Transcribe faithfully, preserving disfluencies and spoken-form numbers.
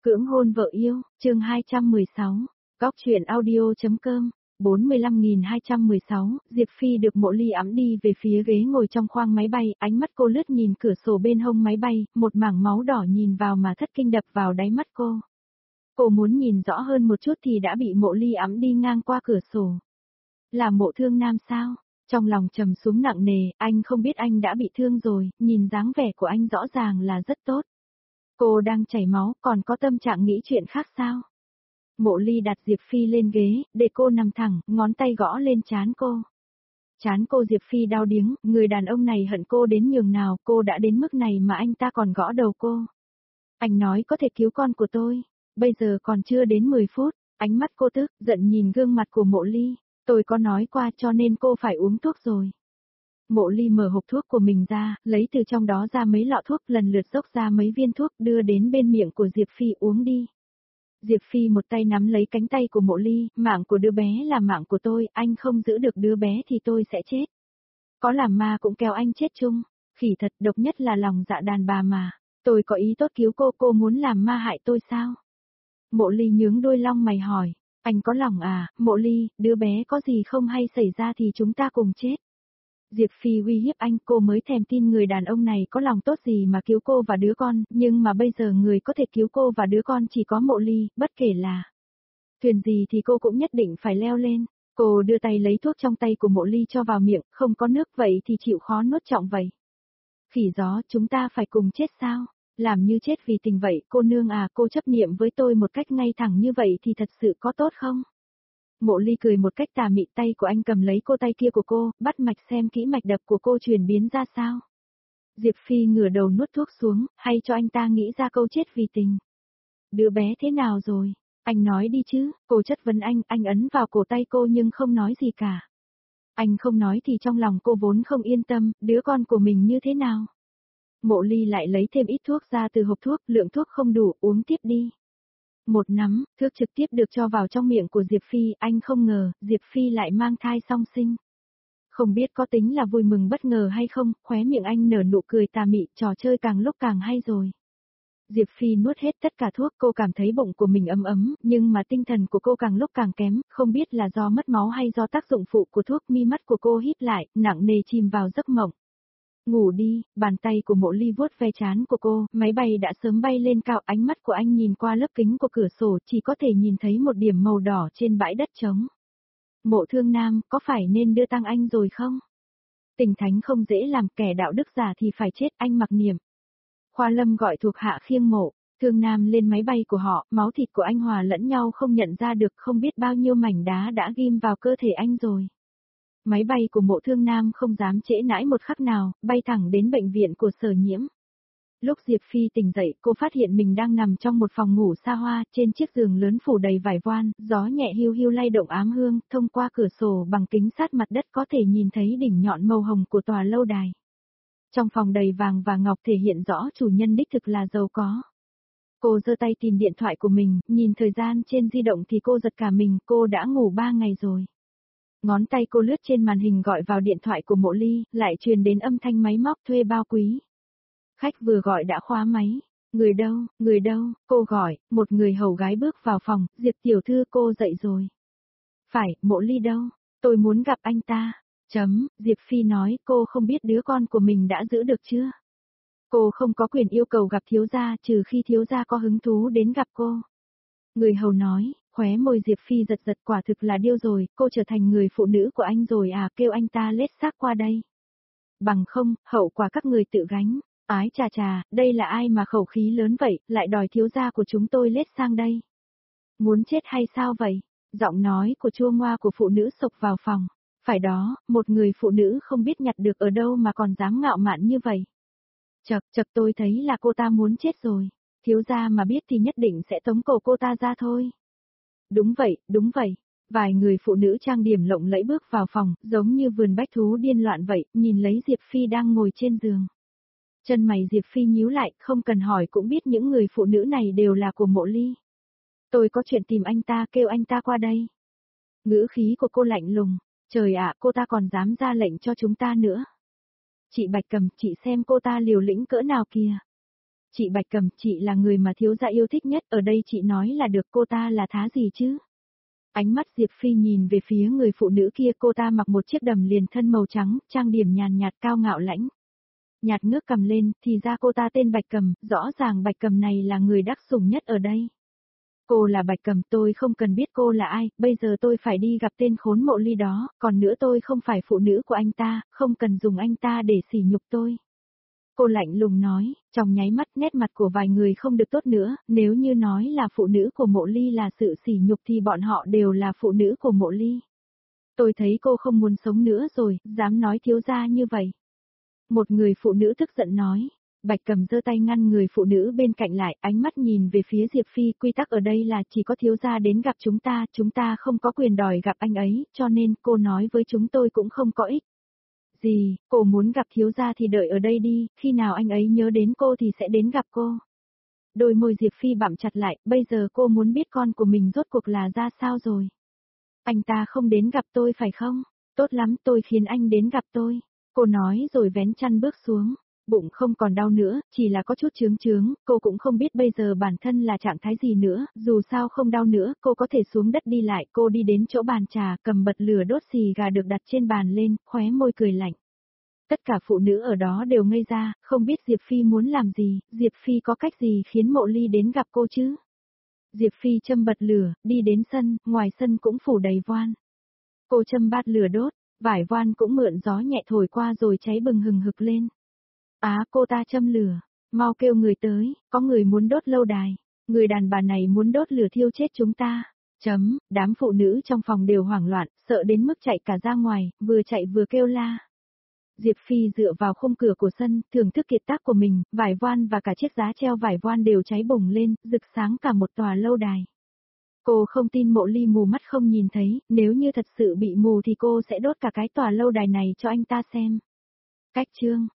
Cưỡng hôn vợ yêu, chương hai trăm mười sáu, góc truyện audio.com, bốn mươi lăm nghìn hai trăm mười sáu, Diệp Phi được Mộ Ly ẵm đi về phía ghế ngồi trong khoang máy bay, ánh mắt cô lướt nhìn cửa sổ bên hông máy bay, một mảng máu đỏ nhìn vào mà thất kinh đập vào đáy mắt cô. Cô muốn nhìn rõ hơn một chút thì đã bị Mộ Ly ẵm đi ngang qua cửa sổ. Là Mộ Thương Nam sao? Trong lòng trầm xuống nặng nề, anh không biết anh đã bị thương rồi, nhìn dáng vẻ của anh rõ ràng là rất tốt. Cô đang chảy máu, còn có tâm trạng nghĩ chuyện khác sao? Mộ Ly đặt Diệp Phi lên ghế, để cô nằm thẳng, ngón tay gõ lên trán cô. Trán cô Diệp Phi đau điếng, người đàn ông này hận cô đến nhường nào, cô đã đến mức này mà anh ta còn gõ đầu cô. Anh nói có thể cứu con của tôi, bây giờ còn chưa đến mười phút, ánh mắt cô tức, giận nhìn gương mặt của Mộ Ly, tôi có nói qua cho nên cô phải uống thuốc rồi. Mộ Ly mở hộp thuốc của mình ra, lấy từ trong đó ra mấy lọ thuốc, lần lượt dốc ra mấy viên thuốc đưa đến bên miệng của Diệp Phi uống đi. Diệp Phi một tay nắm lấy cánh tay của Mộ Ly, mạng của đứa bé là mạng của tôi, anh không giữ được đứa bé thì tôi sẽ chết. Có làm ma cũng kéo anh chết chung, khỉ thật, độc nhất là lòng dạ đàn bà mà, tôi có ý tốt cứu cô, cô muốn làm ma hại tôi sao? Mộ Ly nhướng đôi lông mày hỏi, anh có lòng à? Mộ Ly, đứa bé có gì không hay xảy ra thì chúng ta cùng chết. Diệp Phi uy hiếp anh, cô mới thèm tin người đàn ông này có lòng tốt gì mà cứu cô và đứa con, nhưng mà bây giờ người có thể cứu cô và đứa con chỉ có Mộ Ly, bất kể là thuyền gì thì cô cũng nhất định phải leo lên. Cô đưa tay lấy thuốc trong tay của Mộ Ly cho vào miệng, không có nước vậy thì chịu khó nuốt trọng vậy. Khỉ gió, chúng ta phải cùng chết sao? Làm như chết vì tình vậy, cô nương à, cô chấp niệm với tôi một cách ngay thẳng như vậy thì thật sự có tốt không? Mộ Ly cười một cách tà mị, tay của anh cầm lấy cô tay kia của cô, bắt mạch xem kỹ mạch đập của cô chuyển biến ra sao. Diệp Phi ngửa đầu nuốt thuốc xuống, hay cho anh ta nghĩ ra câu chết vì tình. Đứa bé thế nào rồi? Anh nói đi chứ, cô chất vấn anh, anh ấn vào cổ tay cô nhưng không nói gì cả. Anh không nói thì trong lòng cô vốn không yên tâm, đứa con của mình như thế nào? Mộ Ly lại lấy thêm ít thuốc ra từ hộp thuốc, lượng thuốc không đủ, uống tiếp đi. Một nắm, thuốc trực tiếp được cho vào trong miệng của Diệp Phi, anh không ngờ, Diệp Phi lại mang thai song sinh. Không biết có tính là vui mừng bất ngờ hay không, khóe miệng anh nở nụ cười tà mị, trò chơi càng lúc càng hay rồi. Diệp Phi nuốt hết tất cả thuốc, cô cảm thấy bụng của mình ấm ấm, nhưng mà tinh thần của cô càng lúc càng kém, không biết là do mất máu hay do tác dụng phụ của thuốc, mi mắt của cô híp lại, nặng nề chìm vào giấc mộng. Ngủ đi, bàn tay của Mộ Ly vuốt ve trán của cô, máy bay đã sớm bay lên cao, ánh mắt của anh nhìn qua lớp kính của cửa sổ chỉ có thể nhìn thấy một điểm màu đỏ trên bãi đất trống. Mộ Thương Nam, có phải nên đưa tang anh rồi không? Tình thánh không dễ làm, kẻ đạo đức giả thì phải chết, anh mặc niệm. Khoa Lâm gọi thuộc hạ khiêng Mộ Thương Nam lên máy bay của họ, máu thịt của anh hòa lẫn nhau không nhận ra được, không biết bao nhiêu mảnh đá đã ghim vào cơ thể anh rồi. Máy bay của Mộ Thương Nam không dám trễ nãi một khắc nào, bay thẳng đến bệnh viện của Sở Nhiễm. Lúc Diệp Phi tỉnh dậy, cô phát hiện mình đang nằm trong một phòng ngủ xa hoa, trên chiếc giường lớn phủ đầy vải voan, gió nhẹ hiu hiu lay động ám hương, thông qua cửa sổ bằng kính sát mặt đất có thể nhìn thấy đỉnh nhọn màu hồng của tòa lâu đài. Trong phòng đầy vàng và ngọc thể hiện rõ chủ nhân đích thực là giàu có. Cô giơ tay tìm điện thoại của mình, nhìn thời gian trên di động thì cô giật cả mình, cô đã ngủ ba ngày rồi. Ngón tay cô lướt trên màn hình gọi vào điện thoại của Mộ Ly, lại truyền đến âm thanh máy móc thuê bao quý. Khách vừa gọi đã khóa máy. Người đâu, người đâu, cô gọi, một người hầu gái bước vào phòng, Diệp tiểu thư cô dậy rồi. Phải, Mộ Ly đâu, tôi muốn gặp anh ta. Chấm, Diệp Phi nói, cô không biết đứa con của mình đã giữ được chưa? Cô không có quyền yêu cầu gặp thiếu gia trừ khi thiếu gia có hứng thú đến gặp cô. Người hầu nói. Khóe môi Diệp Phi giật giật, quả thực là điêu rồi, cô trở thành người phụ nữ của anh rồi à, kêu anh ta lết xác qua đây. Bằng không, hậu quả các người tự gánh. Ái chà chà, đây là ai mà khẩu khí lớn vậy, lại đòi thiếu gia của chúng tôi lết sang đây. Muốn chết hay sao vậy? Giọng nói của chua ngoa của phụ nữ sộc vào phòng. Phải đó, một người phụ nữ không biết nhặt được ở đâu mà còn dám ngạo mạn như vậy. Chật chật, tôi thấy là cô ta muốn chết rồi. Thiếu gia mà biết thì nhất định sẽ tống cổ cô ta ra thôi. Đúng vậy, đúng vậy. Vài người phụ nữ trang điểm lộng lẫy bước vào phòng, giống như vườn bách thú điên loạn vậy, nhìn lấy Diệp Phi đang ngồi trên giường. Chân mày Diệp Phi nhíu lại, không cần hỏi cũng biết những người phụ nữ này đều là của Mộ Ly. Tôi có chuyện tìm anh ta, kêu anh ta qua đây. Ngữ khí của cô lạnh lùng. Trời ạ, cô ta còn dám ra lệnh cho chúng ta nữa. Chị Bạch Cầm, chị xem cô ta liều lĩnh cỡ nào kìa. Chị Bạch Cầm, chị là người mà thiếu gia yêu thích nhất, ở đây chị nói là được, cô ta là thá gì chứ? Ánh mắt Diệp Phi nhìn về phía người phụ nữ kia, cô ta mặc một chiếc đầm liền thân màu trắng, trang điểm nhàn nhạt cao ngạo lãnh. Nhạt ngước cầm lên, thì ra cô ta tên Bạch Cầm, rõ ràng Bạch Cầm này là người đắc sủng nhất ở đây. Cô là Bạch Cầm, tôi không cần biết cô là ai, bây giờ tôi phải đi gặp tên khốn Mộ Ly đó, còn nữa tôi không phải phụ nữ của anh ta, không cần dùng anh ta để sỉ nhục tôi. Cô lạnh lùng nói, trong nháy mắt nét mặt của vài người không được tốt nữa, nếu như nói là phụ nữ của Mộ Ly là sự sỉ nhục thì bọn họ đều là phụ nữ của Mộ Ly. Tôi thấy cô không muốn sống nữa rồi, dám nói thiếu gia như vậy. Một người phụ nữ tức giận nói. Bạch Cầm giơ tay ngăn người phụ nữ bên cạnh lại, ánh mắt nhìn về phía Diệp Phi, quy tắc ở đây là chỉ có thiếu gia đến gặp chúng ta, chúng ta không có quyền đòi gặp anh ấy, cho nên cô nói với chúng tôi cũng không có ích. Gì, cô muốn gặp thiếu gia thì đợi ở đây đi, khi nào anh ấy nhớ đến cô thì sẽ đến gặp cô. Đôi môi Diệp Phi bặm chặt lại, bây giờ cô muốn biết con của mình rốt cuộc là ra sao rồi. Anh ta không đến gặp tôi phải không? Tốt lắm, tôi khiến anh đến gặp tôi. Cô nói rồi vén chăn bước xuống. Bụng không còn đau nữa, chỉ là có chút chướng chướng, cô cũng không biết bây giờ bản thân là trạng thái gì nữa, dù sao không đau nữa, cô có thể xuống đất đi lại, cô đi đến chỗ bàn trà, cầm bật lửa đốt xì gà được đặt trên bàn lên, khóe môi cười lạnh. Tất cả phụ nữ ở đó đều ngây ra, không biết Diệp Phi muốn làm gì, Diệp Phi có cách gì khiến Mộ Ly đến gặp cô chứ? Diệp Phi châm bật lửa, đi đến sân, ngoài sân cũng phủ đầy voan. Cô châm bát lửa đốt, vải voan cũng mượn gió nhẹ thổi qua rồi cháy bừng hừng hực lên. Á, cô ta châm lửa, mau kêu người tới, có người muốn đốt lâu đài, người đàn bà này muốn đốt lửa thiêu chết chúng ta. Chấm, đám phụ nữ trong phòng đều hoảng loạn, sợ đến mức chạy cả ra ngoài, vừa chạy vừa kêu la. Diệp Phi dựa vào khung cửa của sân, thưởng thức kiệt tác của mình, vải voan và cả chiếc giá treo vải voan đều cháy bùng lên, rực sáng cả một tòa lâu đài. Cô không tin Mộ Ly mù mắt không nhìn thấy, nếu như thật sự bị mù thì cô sẽ đốt cả cái tòa lâu đài này cho anh ta xem. Cách chương